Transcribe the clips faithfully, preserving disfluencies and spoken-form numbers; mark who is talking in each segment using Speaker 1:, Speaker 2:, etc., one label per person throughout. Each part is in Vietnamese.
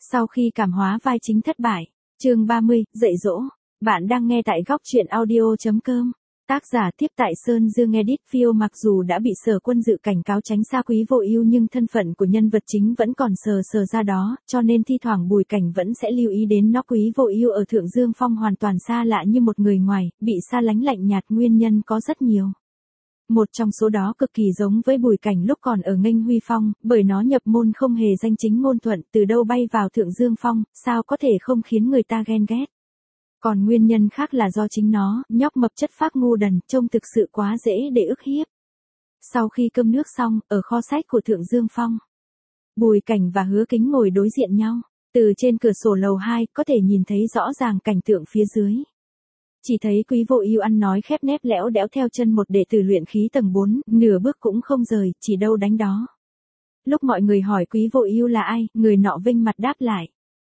Speaker 1: Sau khi cảm hóa vai chính thất bại, chương ba mươi, dạy dỗ. Bạn đang nghe tại góc truyện audio chấm com. Tác giả tiếp tại Sơn Dương Edit Phil. Mặc dù đã bị Sở Quân Dự cảnh cáo tránh xa Quý Vô Ưu nhưng thân phận của nhân vật chính vẫn còn sờ sờ ra đó, cho nên thi thoảng Bùi Cảnh vẫn sẽ lưu ý đến nó. Quý Vô Ưu ở Thượng Dương Phong hoàn toàn xa lạ như một người ngoài, bị xa lánh lạnh nhạt, nguyên nhân có rất nhiều. Một trong số đó cực kỳ giống với Bùi Cảnh lúc còn ở Nghênh Huy Phong, bởi nó nhập môn không hề danh chính ngôn thuận, từ đâu bay vào Thượng Dương Phong, sao có thể không khiến người ta ghen ghét. Còn nguyên nhân khác là do chính nó, nhóc mập chất phác ngu đần, trông thực sự quá dễ để ức hiếp. Sau khi cơm nước xong, ở kho sách của Thượng Dương Phong, Bùi Cảnh và Hứa Kính ngồi đối diện nhau. Từ trên cửa sổ lầu hai, có thể nhìn thấy rõ ràng cảnh tượng phía dưới. Chỉ thấy Quý Vô Ưu ăn nói khép nép lẽo đẽo theo chân một đệ tử luyện khí tầng bốn, nửa bước cũng không rời, chỉ đâu đánh đó. Lúc mọi người hỏi Quý Vô Ưu là ai, người nọ vênh mặt đáp lại.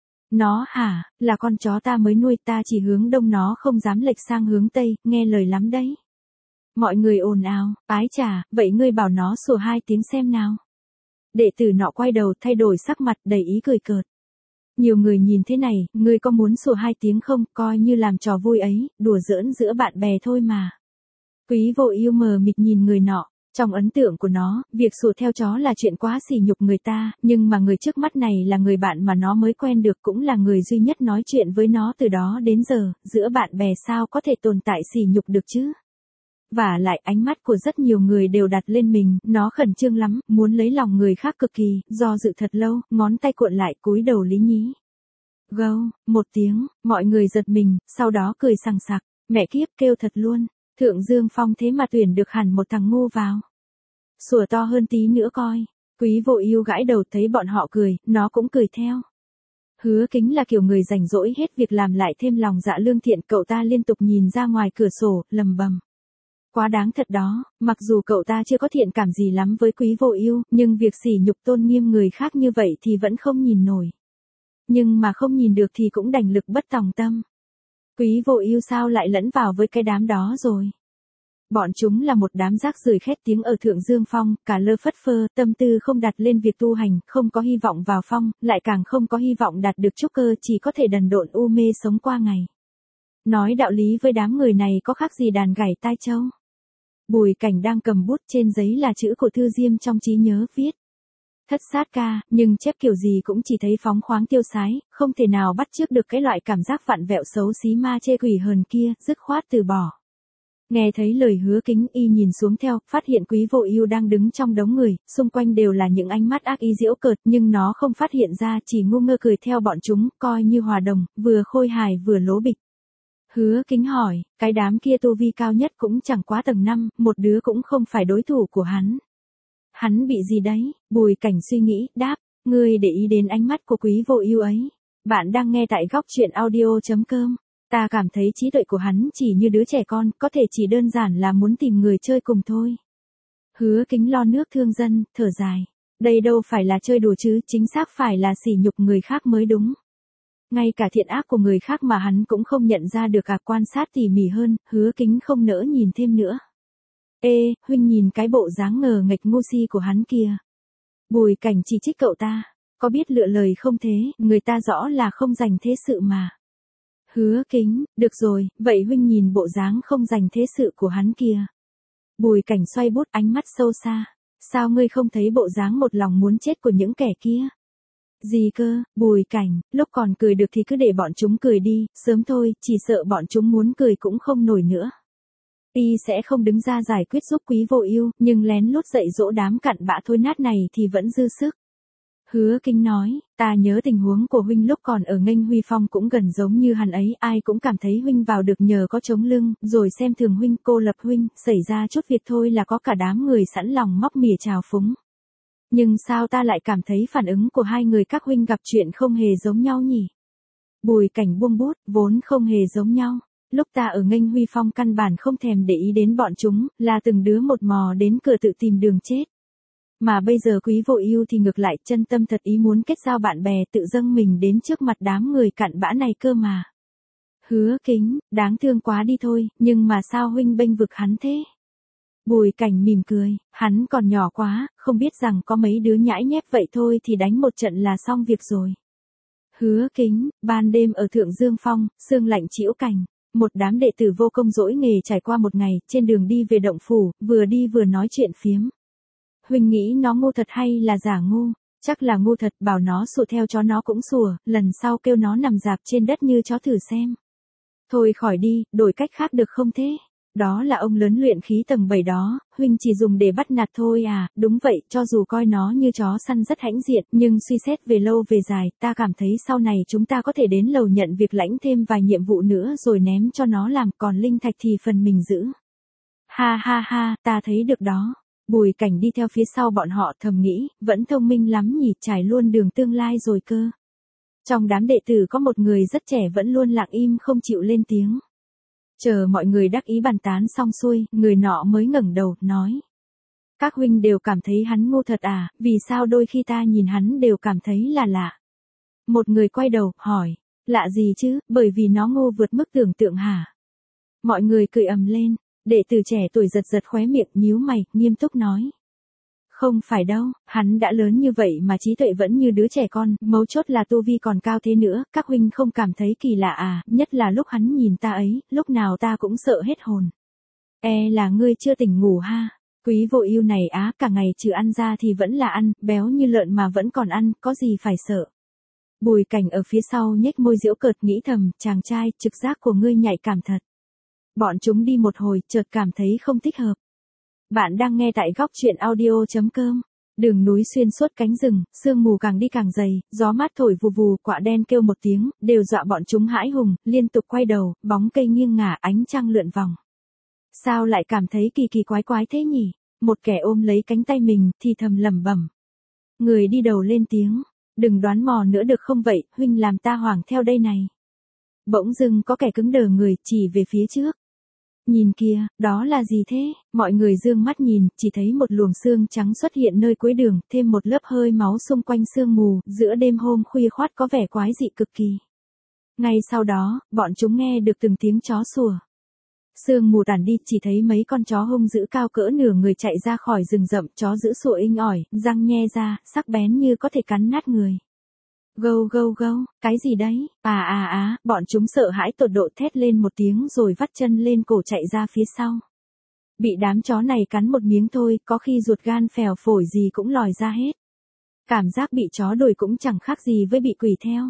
Speaker 1: Nó hả, là con chó ta mới nuôi, ta chỉ hướng đông nó không dám lệch sang hướng tây, nghe lời lắm đấy. Mọi người ồn ào, ái chà, vậy ngươi bảo nó sủa hai tiếng xem nào. Đệ tử nọ quay đầu thay đổi sắc mặt đầy ý cười cợt. Nhiều người nhìn thế này, ngươi có muốn sủa hai tiếng không, coi như làm trò vui ấy, đùa giỡn giữa bạn bè thôi mà. Quý Vô Ưu mờ mịt nhìn người nọ, trong ấn tượng của nó, việc sủa theo chó là chuyện quá sỉ nhục người ta, nhưng mà người trước mắt này là người bạn mà nó mới quen được, cũng là người duy nhất nói chuyện với nó từ đó đến giờ, giữa bạn bè sao có thể tồn tại sỉ nhục được chứ. Vả lại ánh mắt của rất nhiều người đều đặt lên mình, nó khẩn trương lắm, muốn lấy lòng người khác cực kỳ, do dự thật lâu, ngón tay cuộn lại cúi đầu lý nhí. Gâu, một tiếng, mọi người giật mình, sau đó cười sằng sặc, mẹ kiếp kêu thật luôn, Thượng Dương Phong thế mà tuyển được hẳn một thằng ngu vào. Sủa to hơn tí nữa coi. Quý Vô Ưu gãi đầu thấy bọn họ cười, nó cũng cười theo. Hứa Kính là kiểu người rảnh rỗi hết việc làm lại thêm lòng dạ lương thiện, cậu ta liên tục nhìn ra ngoài cửa sổ, lầm bầm. Quá đáng thật đó, mặc dù cậu ta chưa có thiện cảm gì lắm với Quý Vô Ưu, nhưng việc sỉ nhục tôn nghiêm người khác như vậy thì vẫn không nhìn nổi. Nhưng mà không nhìn được thì cũng đành lực bất tòng tâm. Quý Vô Ưu sao lại lẫn vào với cái đám đó rồi? Bọn chúng là một đám rác rưởi khét tiếng ở Thượng Dương Phong, cả lơ phất phơ, tâm tư không đặt lên việc tu hành, không có hy vọng vào phong, lại càng không có hy vọng đạt được trúc cơ, chỉ có thể đần độn u mê sống qua ngày. Nói đạo lý với đám người này có khác gì đàn gảy tai trâu. Bùi Cảnh đang cầm bút, trên giấy là chữ của Thư Diêm trong trí nhớ viết. Thất sát ca, nhưng chép kiểu gì cũng chỉ thấy phóng khoáng tiêu sái, không thể nào bắt chước được cái loại cảm giác vặn vẹo xấu xí ma chê quỷ hờn kia, dứt khoát từ bỏ. Nghe thấy lời Hứa Kính, y nhìn xuống theo, phát hiện Quý Vô Ưu đang đứng trong đống người, xung quanh đều là những ánh mắt ác ý giễu cợt, nhưng nó không phát hiện ra, chỉ ngu ngơ cười theo bọn chúng, coi như hòa đồng, vừa khôi hài vừa lố bịch. Hứa Kính hỏi, cái đám kia tu vi cao nhất cũng chẳng quá tầng năm, một đứa cũng không phải đối thủ của hắn. Hắn bị gì đấy? Bùi Cảnh suy nghĩ, đáp, ngươi để ý đến ánh mắt của Quý Vô Ưu ấy. Bạn đang nghe tại góc truyện audio chấm com. Ta cảm thấy trí tuệ của hắn chỉ như đứa trẻ con, có thể chỉ đơn giản là muốn tìm người chơi cùng thôi. Hứa Kính lo nước thương dân, thở dài. Đây đâu phải là chơi đùa chứ, chính xác phải là sỉ nhục người khác mới đúng. Ngay cả thiện ác của người khác mà hắn cũng không nhận ra được, à, quan sát tỉ mỉ hơn, Hứa Kính không nỡ nhìn thêm nữa. Ê, huynh nhìn cái bộ dáng ngờ nghệch ngu si của hắn kìa. Bùi Cảnh chỉ trích cậu ta, có biết lựa lời không thế, người ta rõ là không dành thế sự mà. Hứa Kính, được rồi, vậy huynh nhìn bộ dáng không dành thế sự của hắn kìa. Bùi Cảnh xoay bút, ánh mắt sâu xa. Sao ngươi không thấy bộ dáng một lòng muốn chết của những kẻ kia? Gì cơ, Bùi Cảnh, lúc còn cười được thì cứ để bọn chúng cười đi, sớm thôi, chỉ sợ bọn chúng muốn cười cũng không nổi nữa. Y sẽ không đứng ra giải quyết giúp Quý Vô Ưu, nhưng lén lút dạy dỗ đám cặn bã thối nát này thì vẫn dư sức. Hứa Kính nói, ta nhớ tình huống của huynh lúc còn ở Nghênh Huy Phong cũng gần giống như hắn ấy, ai cũng cảm thấy huynh vào được nhờ có chống lưng, rồi xem thường huynh, cô lập huynh, xảy ra chút việc thôi là có cả đám người sẵn lòng móc mỉa trào phúng. Nhưng sao ta lại cảm thấy phản ứng của hai người các huynh gặp chuyện không hề giống nhau nhỉ? Bùi Cảnh buông bút, vốn không hề giống nhau. Lúc ta ở Nghênh Huy Phong căn bản không thèm để ý đến bọn chúng, là từng đứa một mò đến cửa tự tìm đường chết. Mà bây giờ Quý Vô Ưu thì ngược lại, chân tâm thật ý muốn kết giao bạn bè, tự dâng mình đến trước mặt đám người cặn bã này cơ mà. Hứa Kính, đáng thương quá đi thôi, nhưng mà sao huynh bênh vực hắn thế? Bùi Cảnh mỉm cười, hắn còn nhỏ quá, không biết rằng có mấy đứa nhãi nhép vậy thôi thì đánh một trận là xong việc rồi. Hứa Kính, ban đêm ở Thượng Dương Phong, sương lạnh trĩu cành. Một đám đệ tử vô công dỗi nghề trải qua một ngày, trên đường đi về động phủ, vừa đi vừa nói chuyện phiếm. Huynh nghĩ nó ngu thật hay là giả ngu? Chắc là ngu thật, bảo nó sủa theo chó nó cũng sủa, lần sau kêu nó nằm rạp trên đất như chó thử xem. Thôi khỏi đi, đổi cách khác được không thế? Đó là ông lớn luyện khí tầng bảy đó, huynh chỉ dùng để bắt nạt thôi à, đúng vậy, cho dù coi nó như chó săn rất hãnh diện, nhưng suy xét về lâu về dài, ta cảm thấy sau này chúng ta có thể đến lầu nhận việc lãnh thêm vài nhiệm vụ nữa rồi ném cho nó làm, còn linh thạch thì phần mình giữ. Ha ha ha, ta thấy được đó. Bùi Cảnh đi theo phía sau bọn họ thầm nghĩ, vẫn thông minh lắm nhỉ, trải luôn đường tương lai rồi cơ. Trong đám đệ tử có một người rất trẻ vẫn luôn lặng im không chịu lên tiếng. Chờ mọi người đắc ý bàn tán xong xuôi, người nọ mới ngẩng đầu, nói. Các huynh đều cảm thấy hắn ngu thật à, vì sao đôi khi ta nhìn hắn đều cảm thấy là lạ. Một người quay đầu, hỏi, lạ gì chứ, bởi vì nó ngu vượt mức tưởng tượng hả? Mọi người cười ầm lên, đệ tử trẻ tuổi giật giật khóe miệng, nhíu mày, nghiêm túc nói. Không phải đâu, hắn đã lớn như vậy mà trí tuệ vẫn như đứa trẻ con, mấu chốt là tu vi còn cao thế nữa, các huynh không cảm thấy kỳ lạ à, nhất là lúc hắn nhìn ta ấy, lúc nào ta cũng sợ hết hồn. E là ngươi chưa tỉnh ngủ ha, quý vô ưu này á, cả ngày trừ ăn ra thì vẫn là ăn, béo như lợn mà vẫn còn ăn, có gì phải sợ. Bùi Cảnh ở phía sau nhếch môi giễu cợt nghĩ thầm, chàng trai, trực giác của ngươi nhạy cảm thật. Bọn chúng đi một hồi, chợt cảm thấy không thích hợp. Bạn đang nghe tại góc truyện audio chấm com. Đường núi xuyên suốt cánh rừng, sương mù càng đi càng dày, gió mát thổi vù vù, quạ đen kêu một tiếng, đều dọa bọn chúng hãi hùng, liên tục quay đầu, bóng cây nghiêng ngả, ánh trăng lượn vòng. Sao lại cảm thấy kỳ kỳ quái quái thế nhỉ? Một kẻ ôm lấy cánh tay mình, thì thầm lẩm bẩm. Người đi đầu lên tiếng, đừng đoán mò nữa được không vậy, huynh làm ta hoảng theo đây này. Bỗng dưng có kẻ cứng đờ người, chỉ về phía trước. Nhìn kìa, đó là gì thế? Mọi người dương mắt nhìn, chỉ thấy một luồng sương trắng xuất hiện nơi cuối đường, thêm một lớp hơi máu xung quanh sương mù, giữa đêm hôm khuya khoắt có vẻ quái dị cực kỳ. Ngay sau đó, bọn chúng nghe được từng tiếng chó sủa. Sương mù tản đi, chỉ thấy mấy con chó hung dữ cao cỡ nửa người chạy ra khỏi rừng rậm, chó dữ sủa inh ỏi, răng nhe ra, sắc bén như có thể cắn nát người. Gâu gâu gâu, cái gì đấy, à à à, bọn chúng sợ hãi tột độ thét lên một tiếng rồi vắt chân lên cổ chạy ra phía sau. Bị đám chó này cắn một miếng thôi, có khi ruột gan phèo phổi gì cũng lòi ra hết. Cảm giác bị chó đuổi cũng chẳng khác gì với bị quỷ theo.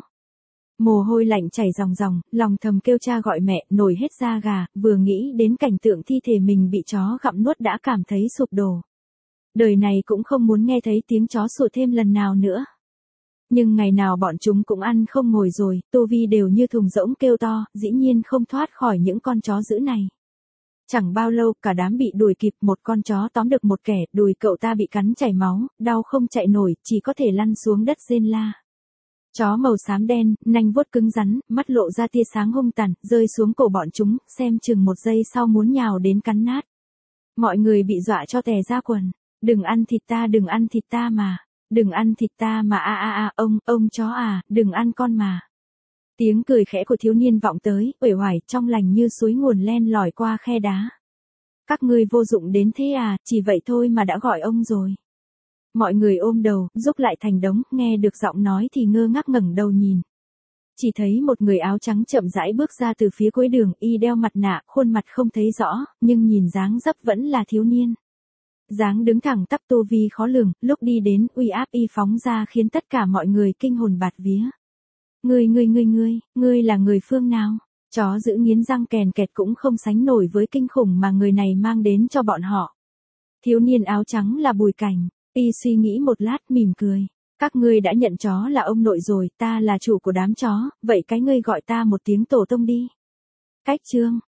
Speaker 1: Mồ hôi lạnh chảy ròng ròng, lòng thầm kêu cha gọi mẹ, nổi hết da gà, vừa nghĩ đến cảnh tượng thi thể mình bị chó gặm nuốt đã cảm thấy sụp đổ. Đời này cũng không muốn nghe thấy tiếng chó sủa thêm lần nào nữa. Nhưng ngày nào bọn chúng cũng ăn không ngồi rồi, tu vi đều như thùng rỗng kêu to, dĩ nhiên không thoát khỏi những con chó dữ này. Chẳng bao lâu, cả đám bị đuổi kịp, một con chó tóm được một kẻ, đùi cậu ta bị cắn chảy máu, đau không chạy nổi, chỉ có thể lăn xuống đất rên la. Chó màu xám đen, nanh vuốt cứng rắn, mắt lộ ra tia sáng hung tàn, rơi xuống cổ bọn chúng, xem chừng một giây sau muốn nhào đến cắn nát. Mọi người bị dọa cho tè ra quần. Đừng ăn thịt ta, đừng ăn thịt ta mà. Đừng ăn thịt ta mà a a a, ông, ông chó à, đừng ăn con mà. Tiếng cười khẽ của thiếu niên vọng tới, uể oải, trong lành như suối nguồn len lỏi qua khe đá. Các ngươi vô dụng đến thế à, chỉ vậy thôi mà đã gọi ông rồi. Mọi người ôm đầu, rúc lại thành đống, nghe được giọng nói thì ngơ ngác ngẩng đầu nhìn. Chỉ thấy một người áo trắng chậm rãi bước ra từ phía cuối đường, y đeo mặt nạ, khuôn mặt không thấy rõ, nhưng nhìn dáng dấp vẫn là thiếu niên. Dáng đứng thẳng tắp tu vi khó lường, lúc đi đến, uy áp y phóng ra khiến tất cả mọi người kinh hồn bạt vía. Ngươi ngươi ngươi ngươi, ngươi là người phương nào? Chó giữ nghiến răng kèn kẹt cũng không sánh nổi với kinh khủng mà người này mang đến cho bọn họ. Thiếu niên áo trắng là Bùi Cảnh, y suy nghĩ một lát mỉm cười. Các ngươi đã nhận chó là ông nội rồi, ta là chủ của đám chó, vậy cái ngươi gọi ta một tiếng tổ tông đi. Cách chương.